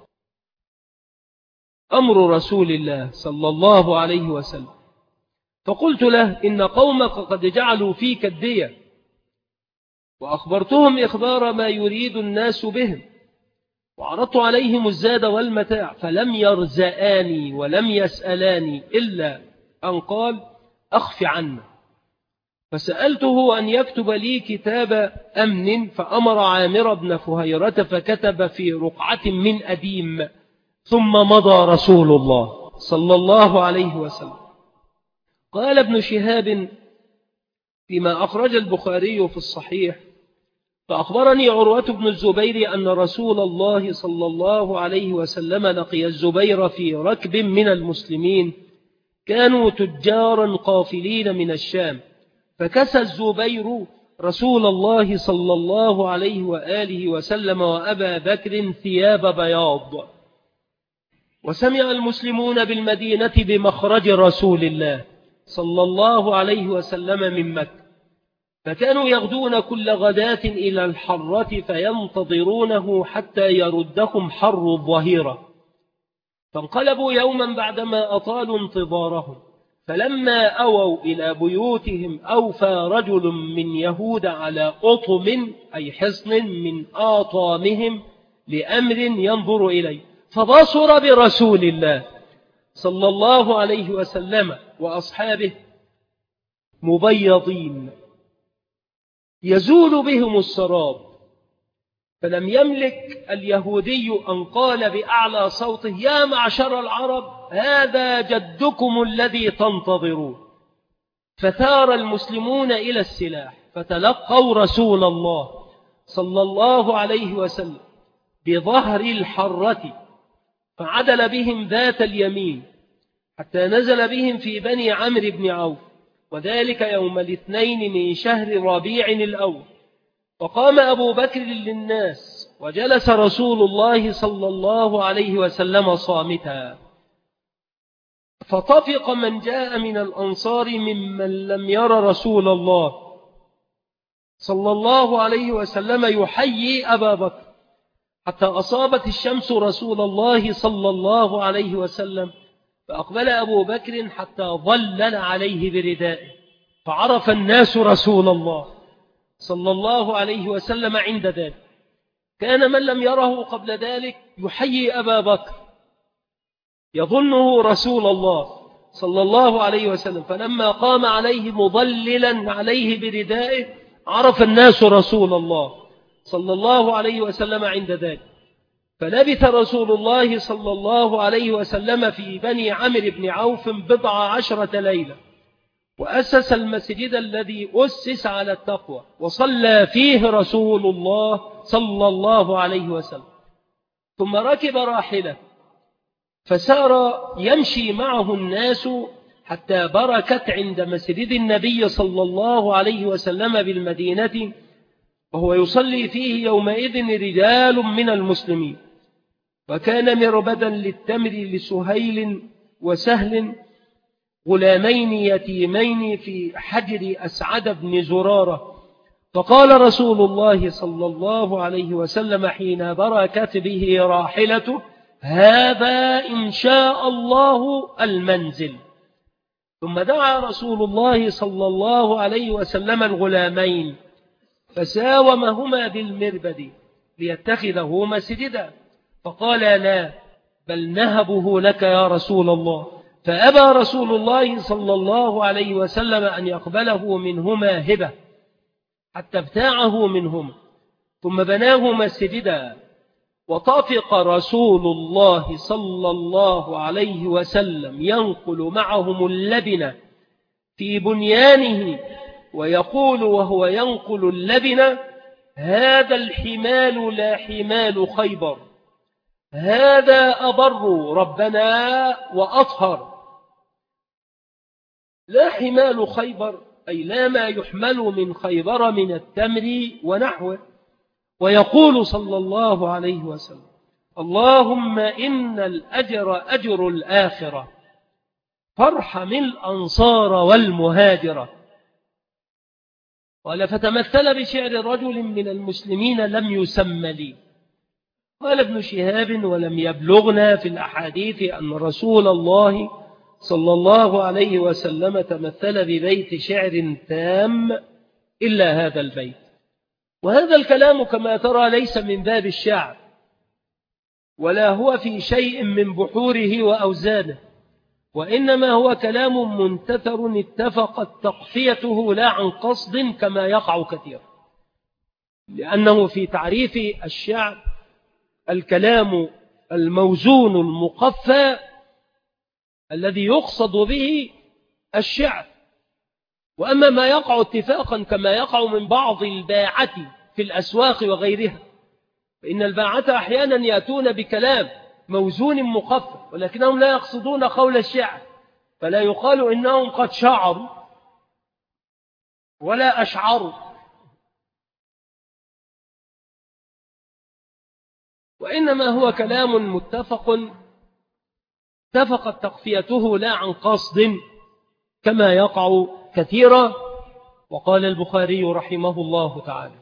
أمر رسول الله صلى الله عليه وسلم، فقلت له: إن قومك قد جعلوا فيك الدية، وأخبرتهم إخبار ما يريد الناس بهم، وعرضت عليهم الزاد والمتاع، فلم يرزآني ولم يسألاني إلا أن قال: أخف عنا. فسألته أن يكتب لي كتاب أمن، فأمر عامر بن فهيرة فكتب في رقعة من أديم، ثم مضى رسول الله صلى الله عليه وسلم. قال ابن شهاب فيما أخرج البخاري في الصحيح: فأخبرني عروة بن الزبير أن رسول الله صلى الله عليه وسلم لقي الزبير في ركب من المسلمين كانوا تجارا قافلين من الشام، فكسى الزبير رسول الله صلى الله عليه وآله وسلم وأبا بكر ثياب بياض. وسمع المسلمون بالمدينة بمخرج رسول الله صلى الله عليه وسلم من مكة، فكانوا يغدون كل غداة إلى الحرة فينتظرونه حتى يردهم حر الظهيرة. فانقلبوا يوما بعدما أطالوا انتظارهم، فلما أووا إلى بيوتهم أوفى رجل من يهود على أطم أي حصن من آطامهم لأمر ينظر إليه، فبصر برسول الله صلى الله عليه وسلم وأصحابه مبيضين يزول بهم السراب، فلم يملك اليهودي أن قال بأعلى صوته: يا معشر العرب، هذا جدكم الذي تنتظرون. فثار المسلمون إلى السلاح، فتلقوا رسول الله صلى الله عليه وسلم بظهر الحرة، فعدل بهم ذات اليمين حتى نزل بهم في بني عمرو بن عوف، وذلك يوم الاثنين من شهر ربيع الأول. وقام أبو بكر للناس، وجلس رسول الله صلى الله عليه وسلم صامتا. فطفق من جاء من الأنصار ممن لم ير رسول الله صلى الله عليه وسلم يحيي أبا بكر، حتى أصابت الشمس رسول الله صلى الله عليه وسلم، فأقبل أبو بكر حتى ظلل عليه بردائه، فعرف الناس رسول الله صلى الله عليه وسلم عند ذلك. كان من لم يره قبل ذلك يحيي أبا بكر يظنه رسول الله صلى الله عليه وسلم، فلما قام عليه مظللا عليه بردائه عرف الناس رسول الله صلى الله عليه وسلم عند ذلك. فلبث رسول الله صلى الله عليه وسلم في بني عمرو بن عوف بضع عشرة ليلة، وأسس المسجد الذي أسس على التقوى، وصلى فيه رسول الله صلى الله عليه وسلم. ثم ركب راحلة فسار يمشي معه الناس حتى بركت عند مسجد النبي صلى الله عليه وسلم بالمدينة، وهو يصلي فيه يومئذ رجال من المسلمين. وكان مربدا للتمر لسهيل وسهل غلامين يتيمين في حجر أسعد بن زرارة. فقال رسول الله صلى الله عليه وسلم حين بركت به راحلته: هذا إن شاء الله المنزل. ثم دعا رسول الله صلى الله عليه وسلم الغلامين فساومهما بالمربد ليتخذه مسجدا، فقال: لا، بل نهبه لك يا رسول الله. فأبى رسول الله صلى الله عليه وسلم أن يقبله منهما هبة حتى ابتاعه منهما، ثم بناه مسجدا. وطفق رسول الله صلى الله عليه وسلم ينقل معهم اللبن في بنيانه، ويقول وهو ينقل اللبن: هذا الحمال لا حمال خيبر، هذا أبر ربنا وأطهر. لا حمال خيبر أي لا ما يحمل من خيبر من التمر ونحوه. ويقول صلى الله عليه وسلم: اللهم إن الأجر أجر الآخرة، فارحم الأنصار والمهاجرة. قال: فتمثل بشعر رجل من المسلمين لم يسم لي. قال ابن شهاب: ولم يبلغنا في الأحاديث أن رسول الله صلى الله عليه وسلم تمثل ببيت شعر تام إلا هذا البيت. وهذا الكلام كما ترى ليس من باب الشعر، ولا هو في شيء من بحوره وأوزانه، وإنما هو كلام منتثر اتفقت تقفيته لا عن قصد كما يقع كثيرا، لأنه في تعريف الشعر الكلام الموزون المقفى الذي يقصد به الشعر. وأما ما يقع اتفاقا كما يقع من بعض الباعة في الأسواق وغيرها، فإن الباعة أحيانا يأتون بكلام موزون مخفف ولكنهم لا يقصدون قول الشعر، فلا يقال إنهم قد شعروا ولا أشعروا، وإنما هو كلام متفق اتفقت تقفيته لا عن قصد كما يقع كثيرا. وقال البخاري رحمه الله تعالى: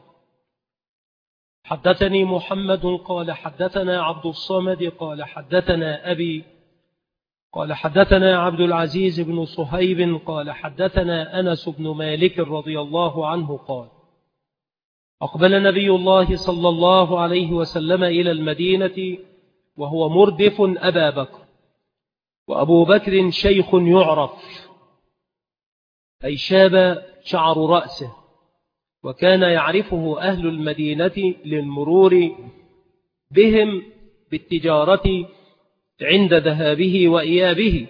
حدثني محمد قال حدثنا عبد الصمد قال حدثنا أبي قال حدثنا عبد العزيز بن صهيب قال حدثنا أنس بن مالك رضي الله عنه قال: أقبل نبي الله صلى الله عليه وسلم إلى المدينة وهو مردف أبا بكر، وأبو بكر شيخ يعرف، أي شاب شعر رأسه، وكان يعرفه أهل المدينة للمرور بهم بالتجارة عند ذهابه وإيابه.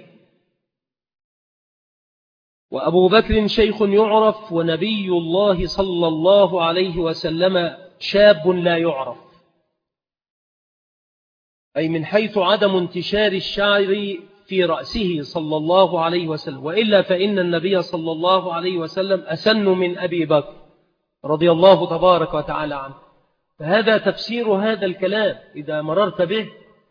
وأبو بكر شيخ يعرف، ونبي الله صلى الله عليه وسلم شاب لا يعرف، أي من حيث عدم انتشار الشعر في رأسه صلى الله عليه وسلم، وإلا فإن النبي صلى الله عليه وسلم أسن من أبي بكر رضي الله تبارك وتعالى عنه. فهذا تفسير هذا الكلام إذا مررت به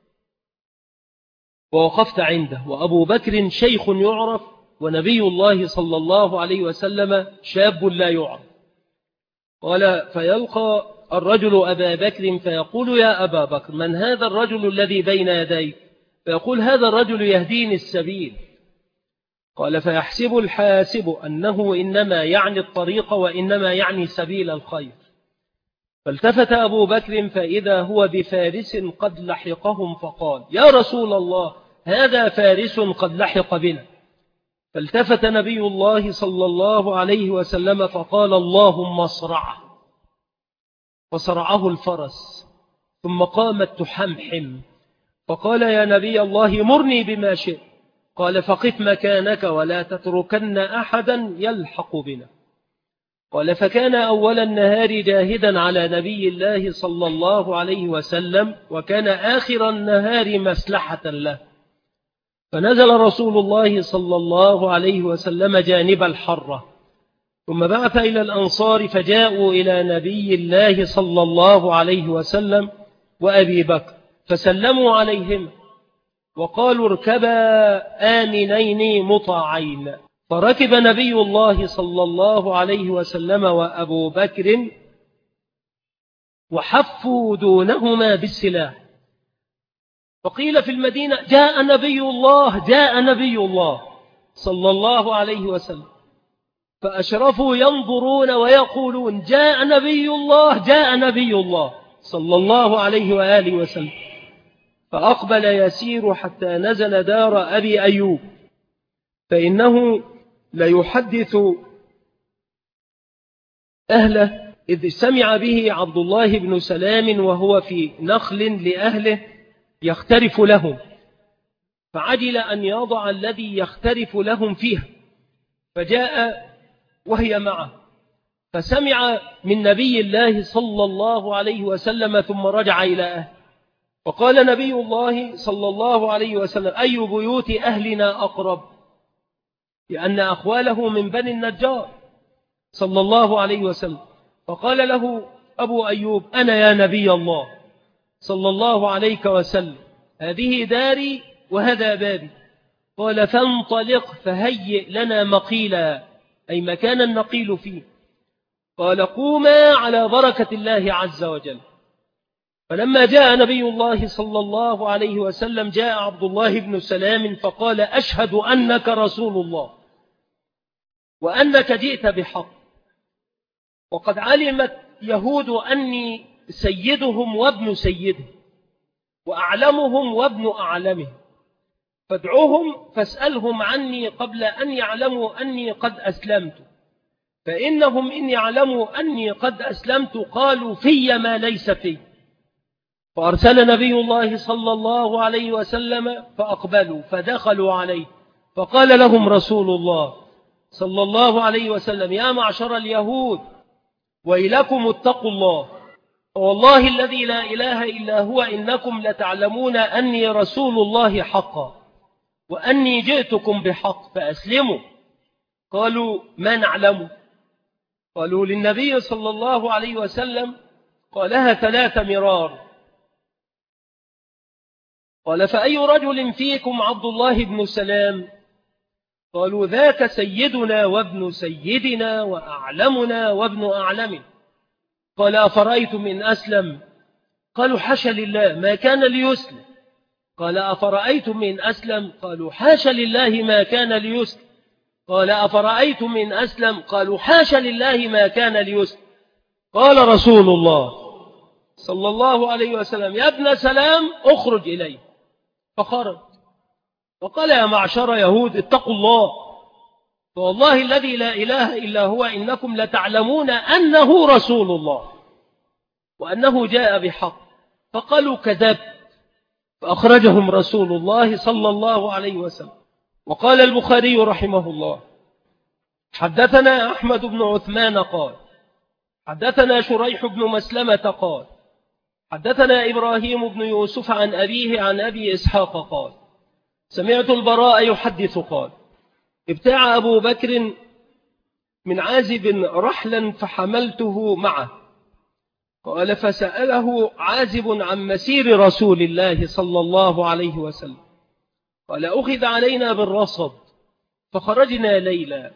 ووقفت عنده. وأبو بكر شيخ يعرف، ونبي الله صلى الله عليه وسلم شاب لا يعرف. قال: فيلقى الرجل أبا بكر فيقول: يا أبا بكر، من هذا الرجل الذي بين يديك؟ فيقول: هذا الرجل يهديني السبيل. قال: فيحسب الحاسب أنه إنما يعني الطريق وإنما يعني سبيل الخير. فالتفت أبو بكر فإذا هو بفارس قد لحقهم، فقال: يا رسول الله، هذا فارس قد لحق بنا. فالتفت نبي الله صلى الله عليه وسلم فقال: اللهم اصرعه. فصرعه الفرس، ثم قامت تحمحم، فقال: يا نبي الله، مرني بما شئت. قال: فقف مكانك ولا تتركن أحدا يلحق بنا. قال: فكان أول النهار جاهدا على نبي الله صلى الله عليه وسلم، وكان آخر النهار مسلحة له. فنزل رسول الله صلى الله عليه وسلم جانب الحرة، ثم بعث إلى الأنصار فجاءوا إلى نبي الله صلى الله عليه وسلم وأبي بكر فسلموا عليهم وقالوا: اركبا آمنين مطاعين. فركب نبي الله صلى الله عليه وسلم وأبو بكر وحفوا دونهما بالسلاح. فقيل في المدينة: جاء نبي الله، جاء نبي الله صلى الله عليه وسلم. فأشرفوا ينظرون ويقولون: جاء نبي الله، جاء نبي الله صلى الله عليه وآله وسلم. فأقبل يسير حتى نزل دار أبي أيوب، فإنه ليحدث أهله، إذ سمع به عبد الله بن سلام وهو في نخل لأهله يخترف لهم، فعجل أن يضع الذي يخترف لهم فيها، فجاء وهي معه، فسمع من نبي الله صلى الله عليه وسلم، ثم رجع إلى أهله. فقال نبي الله صلى الله عليه وسلم: أي بيوت أهلنا أقرب؟ لأن أخواله من بني النجار صلى الله عليه وسلم. فقال له أبو أيوب: أنا يا نبي الله صلى الله عليه وسلم، هذه داري وهذا بابي. قال: فانطلق فهيئ لنا مقيلا، أي مكانا نقيل فيه. قال: قوما على بركة الله عز وجل. فلما جاء نبي الله صلى الله عليه وسلم جاء عبد الله بن سلام فقال: أشهد أنك رسول الله وأنك جئت بحق، وقد علمت يهود أني سيدهم وابن سيدهم وأعلمهم وابن أعلمهم، فادعوهم فاسألهم عني قبل أن يعلموا أني قد أسلمت، فإنهم إن يعلموا أني قد أسلمت قالوا في ما ليس في. فأرسل نبي الله صلى الله عليه وسلم فأقبلوا فدخلوا عليه، فقال لهم رسول الله صلى الله عليه وسلم: يا معشر اليهود ويلكم اتقوا الله، والله الذي لا إله إلا هو إنكم لتعلمون أني رسول الله حقا، وأني جئتكم بحق فأسلموا. قالوا: ما نعلم. قالوا للنبي صلى الله عليه وسلم، قالها ثلاث مرار. قال: فأي رجل فيكم عبد الله بن سلام؟ قالوا: ذاك سيدنا وابن سيدنا وأعلمنا وابن أعلم. قال: أفرأيتم إن أسلم؟ قالوا: حاشا لله ما كان ليسلم. قال: أفرأيتم إن أسلم؟ قالوا: حاشا لله ما كان ليسلم. قال: أفرأيتم إن أسلم؟ قالوا: حاشا لله ما كان ليسلم. قال رسول الله صلى الله عليه وسلم: يا ابن سلام اخرج إليه. فخرج وقال: يا معشر يهود اتقوا الله، فوالله الذي لا إله إلا هو إنكم لتعلمون أنه رسول الله وأنه جاء بحق. فقالوا: كذبت. فأخرجهم رسول الله صلى الله عليه وسلم. وقال البخاري رحمه الله: حدثنا أحمد بن عثمان قال حدثنا شريح بن مسلمة قال حدثنا إبراهيم بن يوسف عن أبيه عن أبي إسحاق قال: سمعت البراء يحدث قال: ابتاع أبو بكر من عازب رحلا فحملته معه. قال: فسأله عازب عن مسير رسول الله صلى الله عليه وسلم. قال: أخذ علينا بالرصد فخرجنا ليلا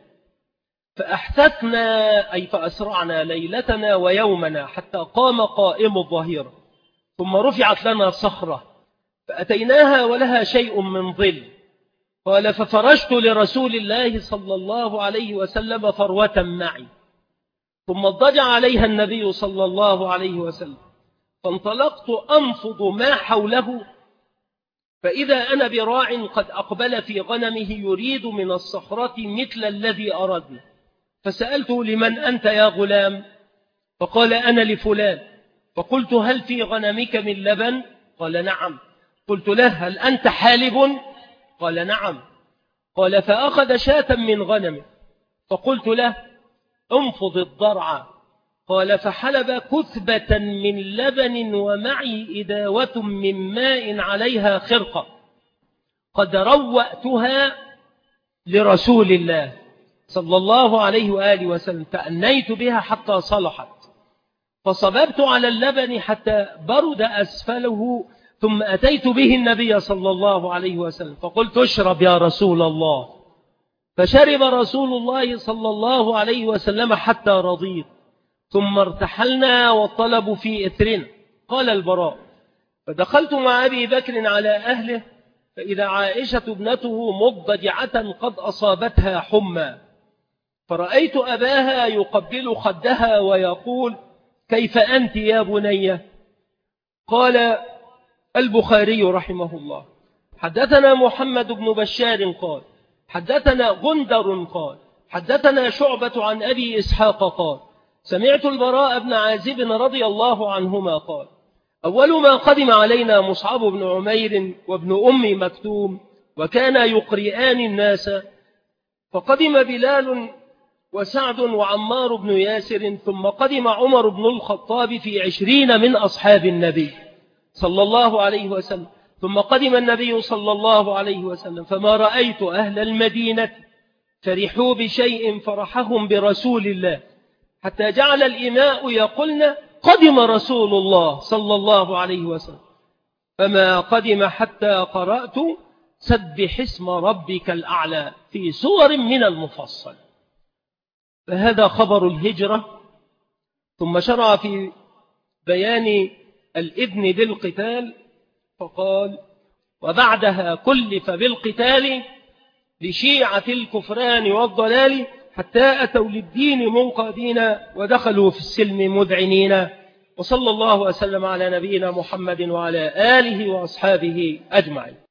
فأحثثنا أي فأسرعنا ليلتنا ويومنا حتى قام قائم الظهيرة، ثم رفعت لنا صخرة فأتيناها ولها شيء من ظل. قال: ففرشت لرسول الله صلى الله عليه وسلم فروة معي، ثم اضطجع عليها النبي صلى الله عليه وسلم، فانطلقت أنفض ما حوله، فإذا أنا براع قد أقبل في غنمه يريد من الصخرة مثل الذي أردنا. فسألته: لمن أنت يا غلام؟ فقال: أنا لفلان. فقلت: هل في غنمك من لبن؟ قال: نعم. قلت له: هل أنت حالب؟ قال: نعم. قال: فأخذ شاة من غنمه. فقلت له: انفض الضرع. قال: فحلب كثبة من لبن ومعي إداوة من ماء عليها خرقة قد روأتها لرسول الله صلى الله عليه وآله وسلم، فأنيت بها حتى صلحت، فصببت على اللبن حتى برد أسفله، ثم أتيت به النبي صلى الله عليه وسلم فقلت: اشرب يا رسول الله. فشرب رسول الله صلى الله عليه وسلم حتى رضيت، ثم ارتحلنا والطلب في إثرنا. قال البراء: فدخلت مع أبي بكر على أهله، فإذا عائشة ابنته مضجعة قد أصابتها حمى، فرأيت أباها يقبل خدها ويقول: كيف أنت يا بني؟ قال البخاري رحمه الله: حدثنا محمد بن بشار قال حدثنا غندر قال حدثنا شعبة عن أبي إسحاق قال: سمعت البراء بن عازب رضي الله عنهما قال: أول ما قدم علينا مصعب بن عمير وابن أم مكتوم وكان يقرئان الناس، فقدم بلال وسعد وعمار بن ياسر، ثم قدم عمر بن الخطاب في عشرين من أصحاب النبي صلى الله عليه وسلم، ثم قدم النبي صلى الله عليه وسلم، فما رأيت أهل المدينة فرحوا بشيء فرحهم برسول الله، حتى جعل الإماء يقولن: قدم رسول الله صلى الله عليه وسلم. فما قدم حتى قرأت: سبح اسم ربك الأعلى في سور من المفصل. فهذا خبر الهجرة. ثم شرع في بيان الإذن بالقتال فقال: وبعدها كلف بالقتال لشيعة الكفران والضلال حتى أتوا للدين منقادين ودخلوا في السلم مذعنين. وصلى الله وسلم على نبينا محمد وعلى آله وأصحابه أجمعين.